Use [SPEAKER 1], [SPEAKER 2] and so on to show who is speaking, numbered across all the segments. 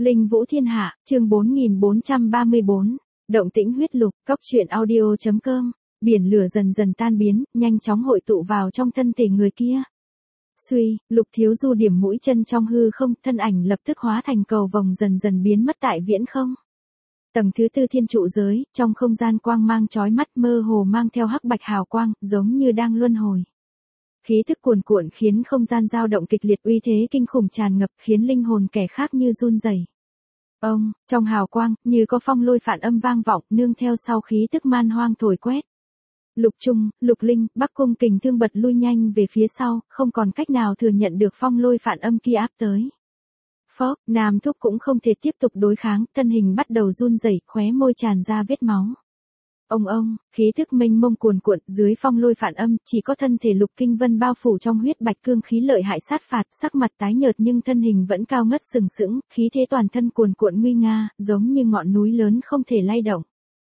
[SPEAKER 1] Linh Vũ Thiên Hạ, chương 4434, Động tĩnh huyết lục, cóc truyện audio.com, biển lửa dần dần tan biến, nhanh chóng hội tụ vào trong thân thể người kia. Suy, Lục Thiếu Du điểm mũi chân trong hư không, thân ảnh lập tức hóa thành cầu vồng dần dần biến mất tại viễn không. Tầng thứ tư thiên trụ giới, trong không gian quang mang chói mắt mơ hồ mang theo hắc bạch hào quang, giống như đang luân hồi. Khí tức cuồn cuộn khiến không gian dao động kịch liệt, uy thế kinh khủng tràn ngập, khiến linh hồn kẻ khác như run rẩy. Ông, trong hào quang, như có phong lôi phản âm vang vọng, nương theo sau khí tức man hoang thổi quét. Lục Trung, Lục Linh, Bắc Cung Kình Thương bật lui nhanh về phía sau, không còn cách nào thừa nhận được phong lôi phản âm kia áp tới. Phốc, Nam Thúc cũng không thể tiếp tục đối kháng, thân hình bắt đầu run rẩy, khóe môi tràn ra vết máu. Ông, khí thức mênh mông cuồn cuộn, dưới phong lôi phản âm, chỉ có thân thể Lục Kinh Vân bao phủ trong huyết bạch cương khí lợi hại sát phạt, sắc mặt tái nhợt nhưng thân hình vẫn cao ngất sừng sững, khí thế toàn thân cuồn cuộn nguy nga, giống như ngọn núi lớn không thể lay động.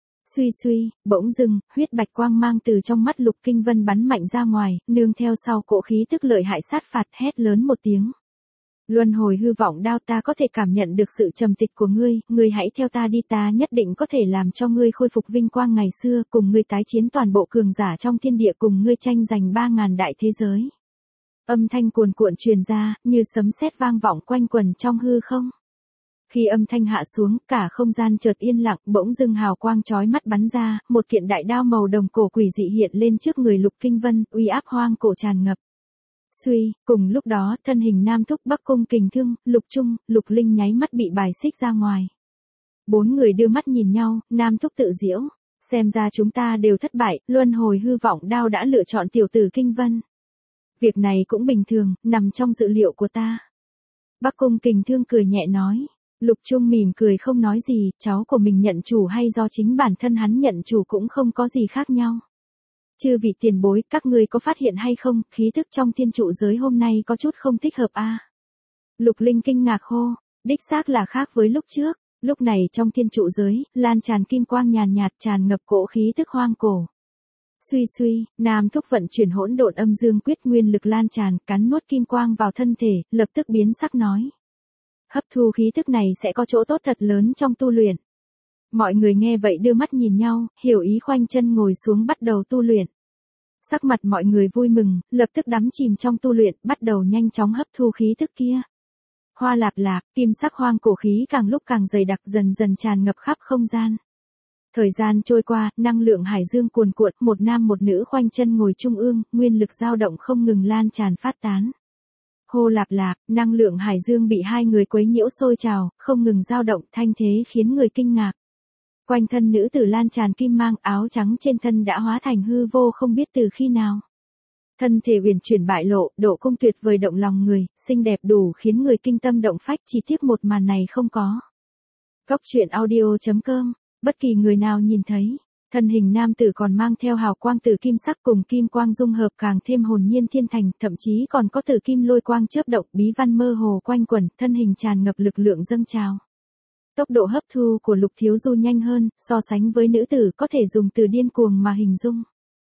[SPEAKER 1] Suy, bỗng dưng, huyết bạch quang mang từ trong mắt Lục Kinh Vân bắn mạnh ra ngoài, nương theo sau cỗ khí tức lợi hại sát phạt, hét lớn một tiếng. Luân hồi hư vọng đao, ta có thể cảm nhận được sự trầm tịch của ngươi hãy theo ta đi, ta nhất định có thể làm cho ngươi khôi phục vinh quang ngày xưa, cùng ngươi tái chiến toàn bộ cường giả trong thiên địa, cùng ngươi tranh giành 3.000 đại thế giới. Âm thanh cuồn cuộn truyền ra, như sấm sét vang vọng quanh quần trong hư không. Khi âm thanh hạ xuống, cả không gian chợt yên lặng, bỗng dưng hào quang chói mắt bắn ra, một kiện đại đao màu đồng cổ quỷ dị hiện lên trước người Lục Kinh Vân, uy áp hoang cổ tràn ngập. Suy, cùng lúc đó, thân hình Nam Thúc, Bắc Cung Kình Thương, Lục Trung, Lục Linh nháy mắt bị bài xích ra ngoài. Bốn người đưa mắt nhìn nhau, Nam Thúc tự giễu, xem ra chúng ta đều thất bại, luân hồi hư vọng đao đã lựa chọn tiểu tử Kinh Vân. Việc này cũng bình thường, nằm trong dự liệu của ta. Bắc Cung Kình Thương cười nhẹ nói. Lục Trung mỉm cười không nói gì, cháu của mình nhận chủ hay do chính bản thân hắn nhận chủ cũng không có gì khác nhau. Chư vị tiền bối, các ngươi có phát hiện hay không, khí thức trong thiên trụ giới hôm nay có chút không thích hợp a. Lục Linh kinh ngạc hô, đích xác là khác với lúc trước, lúc này trong thiên trụ giới, lan tràn kim quang nhàn nhạt tràn ngập cỗ khí thức hoang cổ. Suy, Nam Thúc vận chuyển hỗn độn âm dương quyết, nguyên lực lan tràn, cắn nuốt kim quang vào thân thể, lập tức biến sắc nói. Hấp thu khí thức này sẽ có chỗ tốt thật lớn trong tu luyện. Mọi người nghe vậy đưa mắt nhìn nhau, hiểu ý khoanh chân ngồi xuống bắt đầu tu luyện. Sắc mặt mọi người vui mừng, lập tức đắm chìm trong tu luyện, bắt đầu nhanh chóng hấp thu khí thức kia. Hoa lạp lạp, kim sắc hoang cổ khí càng lúc càng dày đặc, dần dần tràn ngập khắp không gian. Thời gian trôi qua, năng lượng hải dương cuồn cuộn, một nam một nữ khoanh chân ngồi trung ương, nguyên lực dao động không ngừng lan tràn phát tán. Hô lạp lạp, năng lượng hải dương bị hai người quấy nhiễu sôi trào, không ngừng dao động, thanh thế khiến người kinh ngạc. Quanh thân nữ tử lan tràn kim mang, áo trắng trên thân đã hóa thành hư vô không biết từ khi nào. Thân thể uyển chuyển bại lộ, độ cung tuyệt vời động lòng người, xinh đẹp đủ khiến người kinh tâm động phách, chỉ tiếc một màn này không có. Cóc truyện audio.com, bất kỳ người nào nhìn thấy. Thân hình nam tử còn mang theo hào quang tử kim sắc cùng kim quang dung hợp càng thêm hồn nhiên thiên thành, thậm chí còn có tử kim lôi quang chớp động, bí văn mơ hồ quanh quẩn, thân hình tràn ngập lực lượng dâng trào. Tốc độ hấp thu của Lục Thiếu Du nhanh hơn, so sánh với nữ tử có thể dùng từ điên cuồng mà hình dung.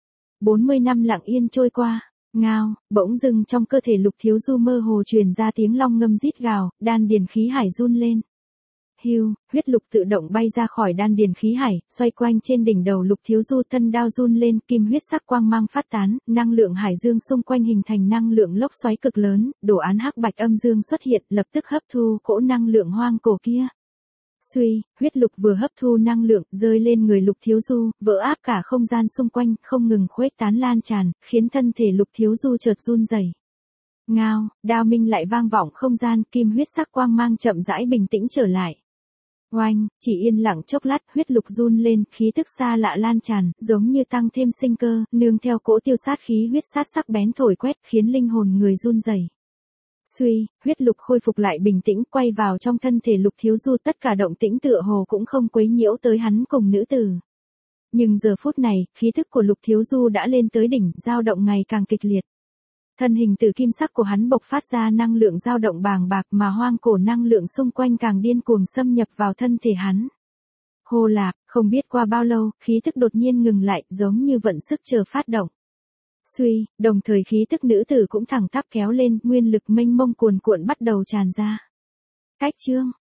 [SPEAKER 1] 40 năm lặng yên trôi qua, ngao, bỗng dưng trong cơ thể Lục Thiếu Du mơ hồ truyền ra tiếng long ngâm rít gào, đan điền khí hải run lên. Hưu, huyết lục tự động bay ra khỏi đan điền khí hải, xoay quanh trên đỉnh đầu Lục Thiếu Du, thân đao run lên, kim huyết sắc quang mang phát tán, năng lượng hải dương xung quanh hình thành năng lượng lốc xoáy cực lớn, đồ án hắc bạch âm dương xuất hiện, lập tức hấp thu cỗ năng lượng hoang cổ kia. Suy, huyết lục vừa hấp thu năng lượng, rơi lên người Lục Thiếu Du, vỡ áp cả không gian xung quanh, không ngừng khuếch tán lan tràn, khiến thân thể Lục Thiếu Du chợt run rẩy. Ngao, đao minh lại vang vọng không gian, kim huyết sắc quang mang chậm rãi bình tĩnh trở lại. Oanh, chỉ yên lặng chốc lát, huyết lục run lên, khí tức xa lạ lan tràn, giống như tăng thêm sinh cơ, nương theo cỗ tiêu sát khí huyết sát sắc bén thổi quét, khiến linh hồn người run rẩy. Suy, huyết lục khôi phục lại bình tĩnh, quay vào trong thân thể Lục Thiếu Du, tất cả động tĩnh tựa hồ cũng không quấy nhiễu tới hắn cùng nữ tử. Nhưng giờ phút này, khí thức của Lục Thiếu Du đã lên tới đỉnh, dao động ngày càng kịch liệt. Thân hình từ kim sắc của hắn bộc phát ra năng lượng dao động bàng bạc, mà hoang cổ năng lượng xung quanh càng điên cuồng xâm nhập vào thân thể hắn. Hô lạp, không biết qua bao lâu, khí thức đột nhiên ngừng lại, giống như vận sức chờ phát động. Suy, đồng thời khí tức nữ tử cũng thẳng tắp kéo lên, nguyên lực mênh mông cuồn cuộn bắt đầu tràn ra. Cách chương,